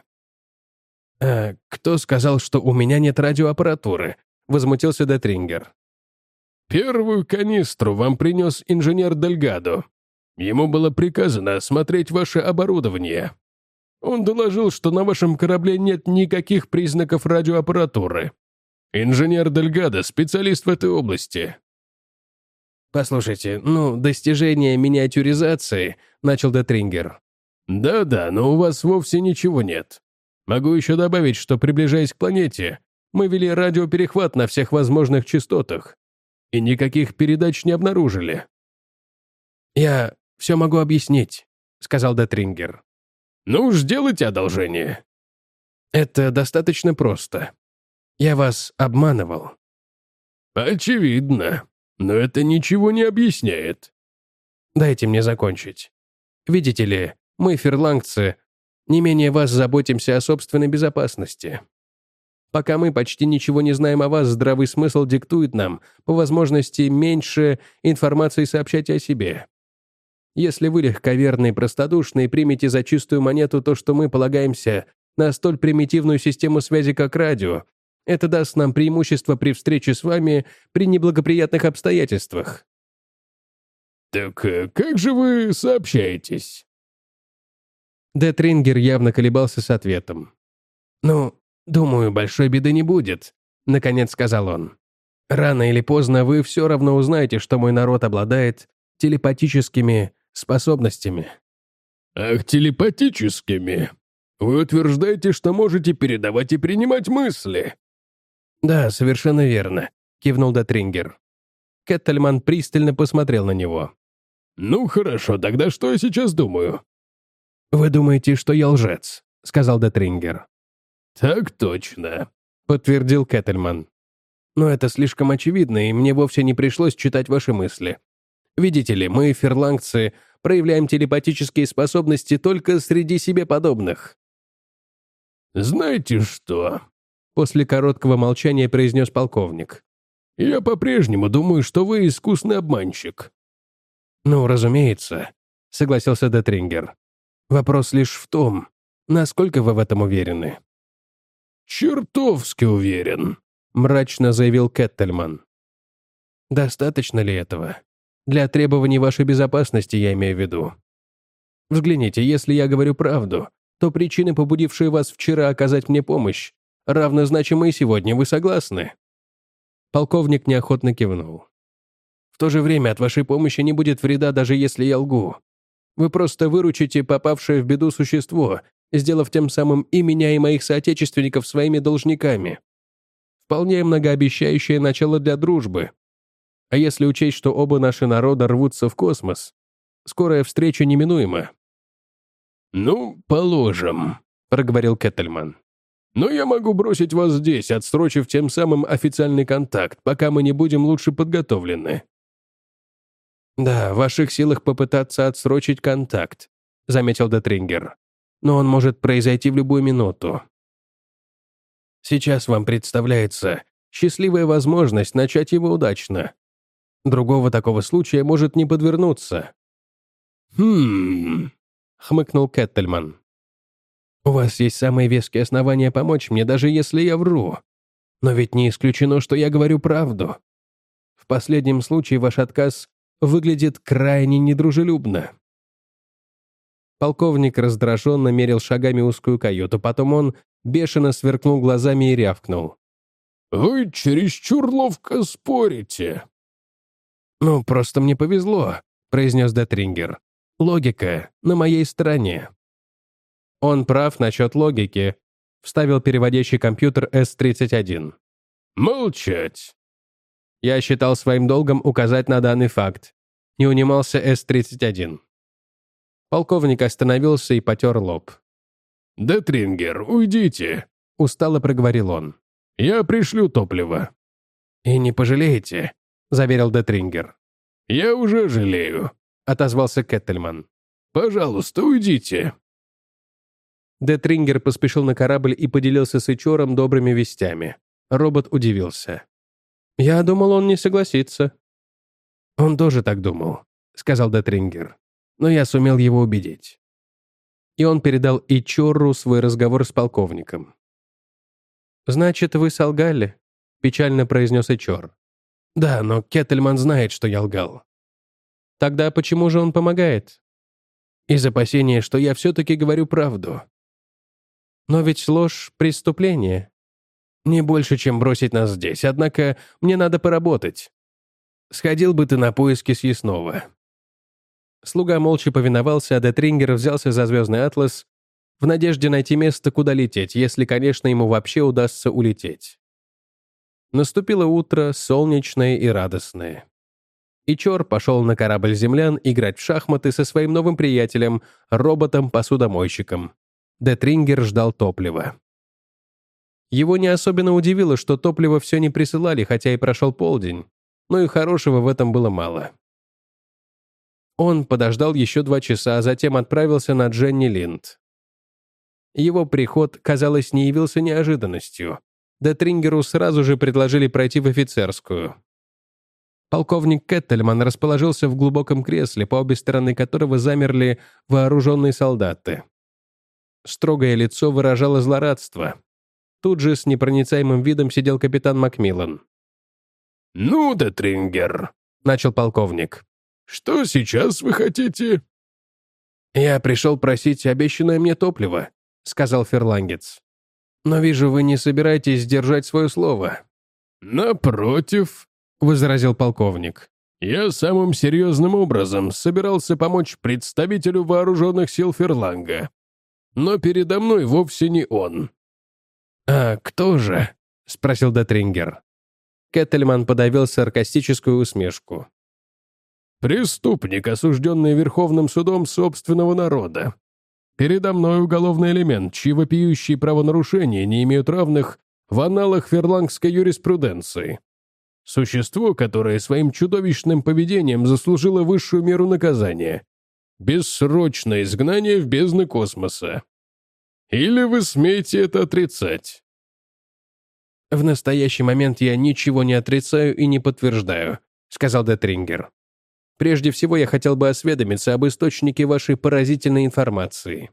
«А кто сказал, что у меня нет радиоаппаратуры?» — возмутился Детрингер. «Первую канистру вам принес инженер Дельгадо. Ему было приказано осмотреть ваше оборудование. Он доложил, что на вашем корабле нет никаких признаков радиоаппаратуры. Инженер Дельгадо — специалист в этой области». «Послушайте, ну, достижение миниатюризации», — начал Детрингер. «Да-да, но у вас вовсе ничего нет. Могу еще добавить, что, приближаясь к планете, мы вели радиоперехват на всех возможных частотах и никаких передач не обнаружили». «Я все могу объяснить», — сказал Детрингер. «Ну уж сделайте одолжение». «Это достаточно просто. Я вас обманывал». «Очевидно, но это ничего не объясняет». «Дайте мне закончить. Видите ли, мы, ферлангцы, не менее вас заботимся о собственной безопасности. Пока мы почти ничего не знаем о вас, здравый смысл диктует нам, по возможности, меньше информации сообщать о себе. Если вы легковерны и простодушны и примете за чистую монету то, что мы полагаемся на столь примитивную систему связи, как радио, это даст нам преимущество при встрече с вами при неблагоприятных обстоятельствах». «Так как же вы сообщаетесь?» Детрингер явно колебался с ответом. «Ну, думаю, большой беды не будет», — наконец сказал он. «Рано или поздно вы все равно узнаете, что мой народ обладает телепатическими способностями». «Ах, телепатическими? Вы утверждаете, что можете передавать и принимать мысли?» «Да, совершенно верно», — кивнул Детрингер. Кеттельман пристально посмотрел на него. «Ну хорошо, тогда что я сейчас думаю?» «Вы думаете, что я лжец?» — сказал Детрингер. «Так точно», — подтвердил Кеттельман. «Но это слишком очевидно, и мне вовсе не пришлось читать ваши мысли. Видите ли, мы, ферлангцы, проявляем телепатические способности только среди себе подобных». «Знаете что?» — после короткого молчания произнес полковник. «Я по-прежнему думаю, что вы искусный обманщик». «Ну, разумеется», — согласился Детрингер. «Вопрос лишь в том, насколько вы в этом уверены». «Чертовски уверен», — мрачно заявил Кеттельман. «Достаточно ли этого? Для требований вашей безопасности я имею в виду. Взгляните, если я говорю правду, то причины, побудившие вас вчера оказать мне помощь, равнозначимы и сегодня. Вы согласны?» Полковник неохотно кивнул. «В то же время от вашей помощи не будет вреда, даже если я лгу. Вы просто выручите попавшее в беду существо, сделав тем самым и меня, и моих соотечественников своими должниками. Вполне многообещающее начало для дружбы. А если учесть, что оба наши народа рвутся в космос, скорая встреча неминуема». «Ну, положим», — проговорил Кеттельман. «Но я могу бросить вас здесь, отсрочив тем самым официальный контакт, пока мы не будем лучше подготовлены». «Да, в ваших силах попытаться отсрочить контакт», — заметил Детрингер. «Но он может произойти в любую минуту. Сейчас вам представляется счастливая возможность начать его удачно. Другого такого случая может не подвернуться». «Хм...» — хмыкнул Кеттельман. «У вас есть самые веские основания помочь мне, даже если я вру. Но ведь не исключено, что я говорю правду. В последнем случае ваш отказ выглядит крайне недружелюбно». Полковник раздраженно мерил шагами узкую каюту, потом он бешено сверкнул глазами и рявкнул. «Вы чересчур ловко спорите». «Ну, просто мне повезло», — произнес Детрингер. «Логика на моей стороне». «Он прав насчет логики», — вставил переводящий компьютер эс тридцать один. «Молчать». Я считал своим долгом указать на данный факт. Не унимался эс тридцать один. Полковник остановился и потер лоб. «Детрингер, уйдите», — устало проговорил он. «Я пришлю топливо». «И не пожалеете», — заверил Детрингер. «Я уже жалею», — отозвался Кеттельман. «Пожалуйста, уйдите». Детрингер поспешил на корабль и поделился с эйч ар-ом добрыми вестями. Робот удивился. «Я думал, он не согласится». «Он тоже так думал», — сказал Детрингер. «Но я сумел его убедить». И он передал эйч ар-у свой разговор с полковником. «Значит, вы солгали?» — печально произнес эйч ар. «Да, но Кеттельман знает, что я лгал». «Тогда почему же он помогает?» «Из опасения, что я все-таки говорю правду». «Но ведь ложь — преступление». «Не больше, чем бросить нас здесь, однако мне надо поработать. Сходил бы ты на поиски съестного». Слуга молча повиновался, а Детрингер взялся за звездный атлас в надежде найти место, куда лететь, если, конечно, ему вообще удастся улететь. Наступило утро, солнечное и радостное. эйч ар пошел на корабль землян играть в шахматы со своим новым приятелем, роботом-посудомойщиком. Детрингер ждал топлива. Его не особенно удивило, что топливо все не присылали, хотя и прошел полдень, но и хорошего в этом было мало. Он подождал еще два часа, а затем отправился на Дженни Линд. Его приход, казалось, не явился неожиданностью. Детрингеру сразу же предложили пройти в офицерскую. Полковник Кеттельман расположился в глубоком кресле, по обе стороны которого замерли вооруженные солдаты. Строгое лицо выражало злорадство. Тут же с непроницаемым видом сидел капитан Макмиллан. «Ну, Детрингер», — начал полковник, — «что сейчас вы хотите?» «Я пришел просить обещанное мне топливо», — сказал ферлангец. «Но вижу, вы не собираетесь сдержать свое слово». «Напротив», — возразил полковник, — «я самым серьезным образом собирался помочь представителю вооруженных сил Ферланга. Но передо мной вовсе не он». «А кто же?» — спросил Детрингер. Кеттельман подавил саркастическую усмешку. «Преступник, осужденный Верховным судом собственного народа. Передо мной уголовный элемент, чьи вопиющие правонарушения не имеют равных в аналах ферлангской юриспруденции. Существо, которое своим чудовищным поведением заслужило высшую меру наказания. Бессрочное изгнание в бездны космоса. Или вы смеете это отрицать?» «В настоящий момент я ничего не отрицаю и не подтверждаю», — сказал Детрингер. «Прежде всего я хотел бы осведомиться об источнике вашей поразительной информации».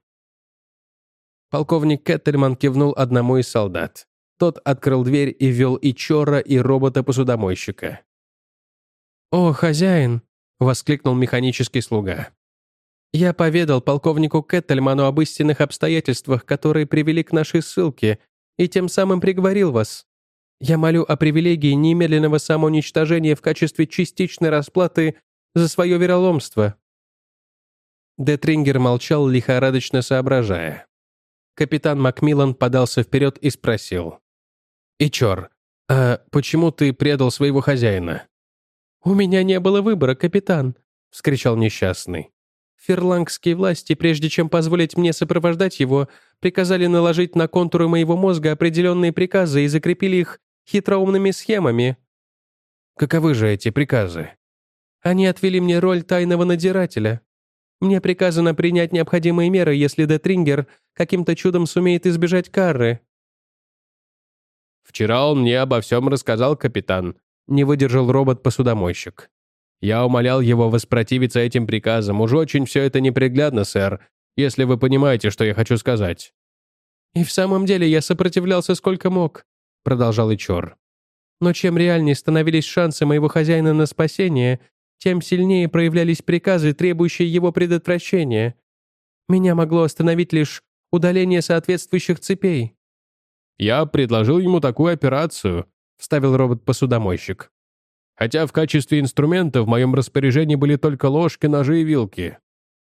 Полковник Кеттельман кивнул одному из солдат. Тот открыл дверь и ввел эйч ар-а и робота-посудомойщика. «О, хозяин!» — воскликнул механический слуга. «Я поведал полковнику Кеттельману об истинных обстоятельствах, которые привели к нашей ссылке, и тем самым приговорил вас. Я молю о привилегии немедленного самоуничтожения в качестве частичной расплаты за свое вероломство». Детрингер молчал, лихорадочно соображая. Капитан Макмиллан подался вперед и спросил. эйч ар, а почему ты предал своего хозяина?» «У меня не было выбора, капитан», — вскричал несчастный. «Ферлангские власти, прежде чем позволить мне сопровождать его, приказали наложить на контуры моего мозга определенные приказы и закрепили их хитроумными схемами». «Каковы же эти приказы?» «Они отвели мне роль тайного надзирателя. Мне приказано принять необходимые меры, если Детрингер каким-то чудом сумеет избежать кары». Вчера он мне обо всем рассказал, капитан. Не выдержал робот-посудомойщик. Я умолял его воспротивиться этим приказам. Уж очень все это неприглядно, сэр, если вы понимаете, что я хочу сказать». «И в самом деле я сопротивлялся сколько мог», — продолжал Ичор. «Но чем реальнее становились шансы моего хозяина на спасение, тем сильнее проявлялись приказы, требующие его предотвращения. Меня могло остановить лишь удаление соответствующих цепей». «Я предложил ему такую операцию», — вставил робот-посудомойщик. «Хотя в качестве инструмента в моем распоряжении были только ложки, ножи и вилки».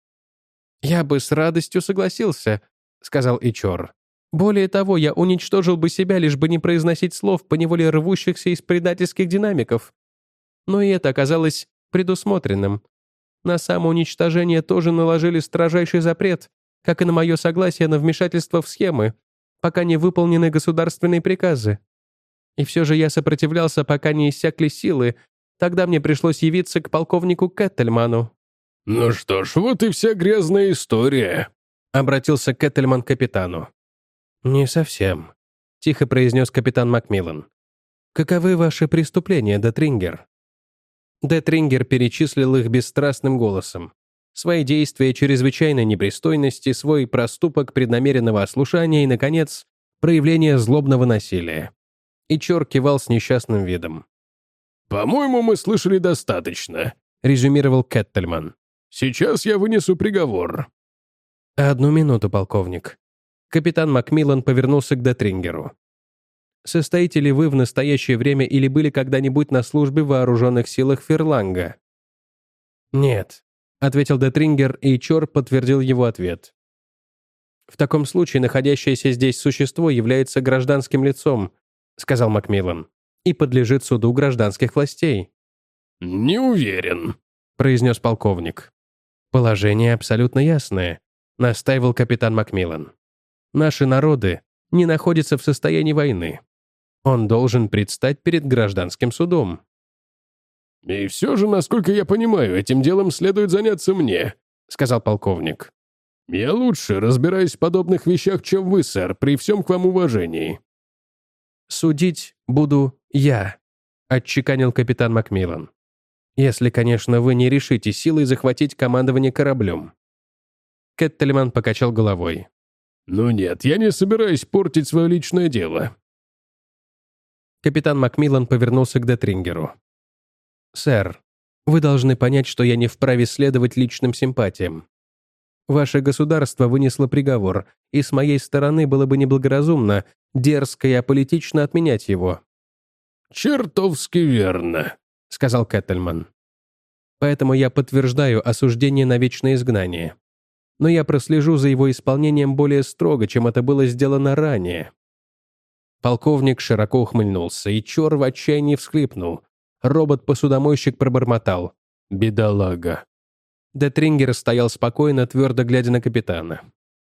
«Я бы с радостью согласился», — сказал Ичор. «Более того, я уничтожил бы себя, лишь бы не произносить слов, поневоле рвущихся из предательских динамиков. Но и это оказалось предусмотренным. На самоуничтожение тоже наложили строжайший запрет, как и на мое согласие на вмешательство в схемы, пока не выполнены государственные приказы. И все же я сопротивлялся, пока не иссякли силы. Тогда мне пришлось явиться к полковнику Кеттельману». «Ну что ж, вот и вся грязная история», — обратился Кеттельман к капитану. «Не совсем», — тихо произнес капитан Макмиллан. «Каковы ваши преступления, Детрингер?» Детрингер перечислил их бесстрастным голосом. Свои действия чрезвычайной непристойности, свой проступок преднамеренного ослушания и, наконец, проявление злобного насилия. Ичор кивал с несчастным видом. «По-моему, мы слышали достаточно», — резюмировал Кеттельман. «Сейчас я вынесу приговор». «Одну минуту, полковник». Капитан Макмиллан повернулся к Детрингеру. «Состоите ли вы в настоящее время или были когда-нибудь на службе в вооруженных силах Ферланга?» «Нет», — ответил Детрингер, и Ичор подтвердил его ответ. «В таком случае находящееся здесь существо является гражданским лицом», — сказал Макмиллан, «и подлежит суду гражданских властей». «Не уверен», — произнес полковник. «Положение абсолютно ясное», — настаивал капитан Макмиллан. «Наши народы не находятся в состоянии войны. Он должен предстать перед гражданским судом». «И все же, насколько я понимаю, этим делом следует заняться мне», — сказал полковник. «Я лучше разбираюсь в подобных вещах, чем вы, сэр, при всем к вам уважении». «Судить буду я», — отчеканил капитан Макмиллан. «Если, конечно, вы не решите силой захватить командование кораблем». Кеттельман покачал головой. «Ну нет, я не собираюсь портить свое личное дело». Капитан Макмиллан повернулся к Детрингеру. «Сэр, вы должны понять, что я не вправе следовать личным симпатиям. Ваше государство вынесло приговор, и с моей стороны было бы неблагоразумно, дерзко и аполитично отменять его». «Чертовски верно», — сказал Кеттельман. «Поэтому я подтверждаю осуждение на вечное изгнание. Но я прослежу за его исполнением более строго, чем это было сделано ранее». Полковник широко ухмыльнулся, и Чор в отчаянии всхлипнул. Робот-посудомойщик пробормотал. «Бедолага». Детрингер стоял спокойно, твердо глядя на капитана.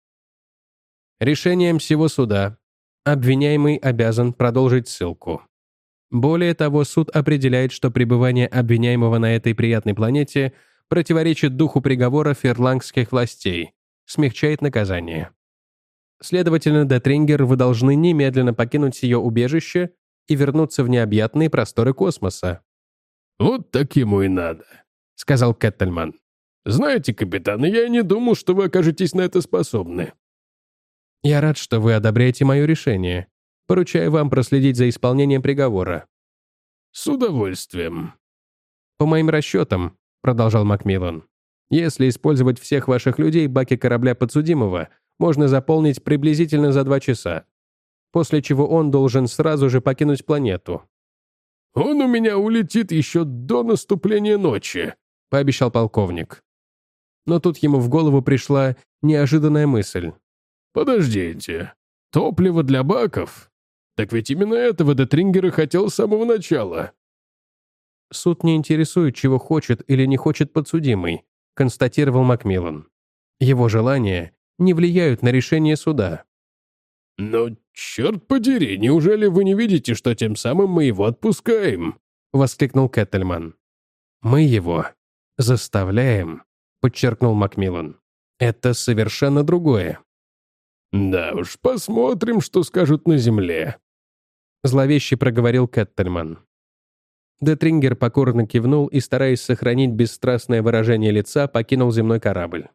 Решением всего суда обвиняемый обязан продолжить ссылку. Более того, суд определяет, что пребывание обвиняемого на этой приятной планете противоречит духу приговора ферлангских властей, смягчает наказание. Следовательно, Детрингер, вы должны немедленно покинуть ее убежище и вернуться в необъятные просторы космоса. «Вот так ему и надо», — сказал Кеттельман. «Знаете, капитан, я не думал, что вы окажетесь на это способны». «Я рад, что вы одобряете мое решение. Поручаю вам проследить за исполнением приговора». «С удовольствием». «По моим расчетам», — продолжал Макмиллан, «если использовать всех ваших людей, баки корабля подсудимого можно заполнить приблизительно за два часа, после чего он должен сразу же покинуть планету». «Он у меня улетит еще до наступления ночи», — пообещал полковник. Но тут ему в голову пришла неожиданная мысль. «Подождите, топливо для баков? Так ведь именно этого Детрингер и хотел с самого начала». «Суд не интересует, чего хочет или не хочет подсудимый», — констатировал Макмиллан. «Его желания не влияют на решение суда». «Но, черт подери, неужели вы не видите, что тем самым мы его отпускаем?» — воскликнул Кеттельман. «Мы его заставляем», — подчеркнул Макмиллан. «Это совершенно другое». «Да уж, посмотрим, что скажут на земле». Зловеще проговорил Кеттельман. Детрингер покорно кивнул и, стараясь сохранить бесстрастное выражение лица, покинул земной корабль.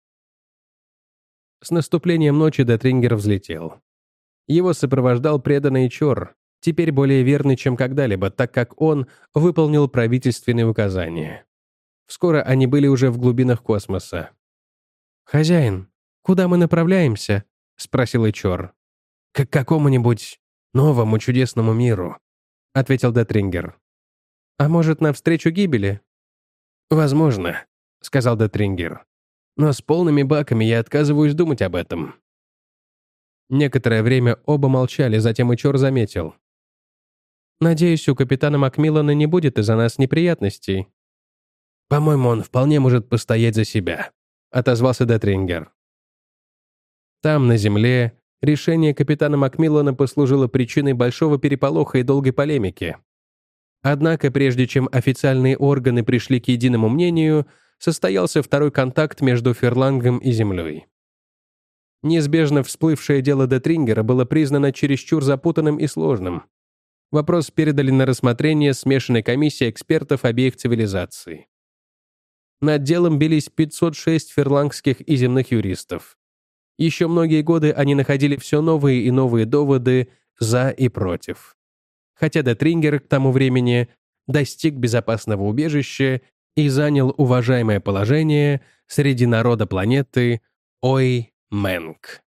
С наступлением ночи Детрингер взлетел. Его сопровождал преданный Чор, теперь более верный, чем когда-либо, так как он выполнил правительственные указания. Скоро они были уже в глубинах космоса. «Хозяин, куда мы направляемся?» — спросил Ичор. «К какому-нибудь новому чудесному миру», — ответил Детрингер. «А может, навстречу гибели?» «Возможно», — сказал Детрингер. «Но с полными баками я отказываюсь думать об этом». Некоторое время оба молчали, затем Ичор заметил. «Надеюсь, у капитана Макмиллана не будет из-за нас неприятностей». «По-моему, он вполне может постоять за себя», — отозвался Детрингер. Там, на Земле, решение капитана Макмиллана послужило причиной большого переполоха и долгой полемики. Однако, прежде чем официальные органы пришли к единому мнению, состоялся второй контакт между Ферлангом и Землей. Неизбежно всплывшее дело Детрингера было признано чересчур запутанным и сложным. Вопрос передали на рассмотрение смешанной комиссии экспертов обеих цивилизаций. Над делом бились пятьсот шесть ферлангских и земных юристов. Еще многие годы они находили все новые и новые доводы «за» и «против». Хотя Детрингер к тому времени достиг безопасного убежища и занял уважаемое положение среди народа планеты Ой-Мэнг.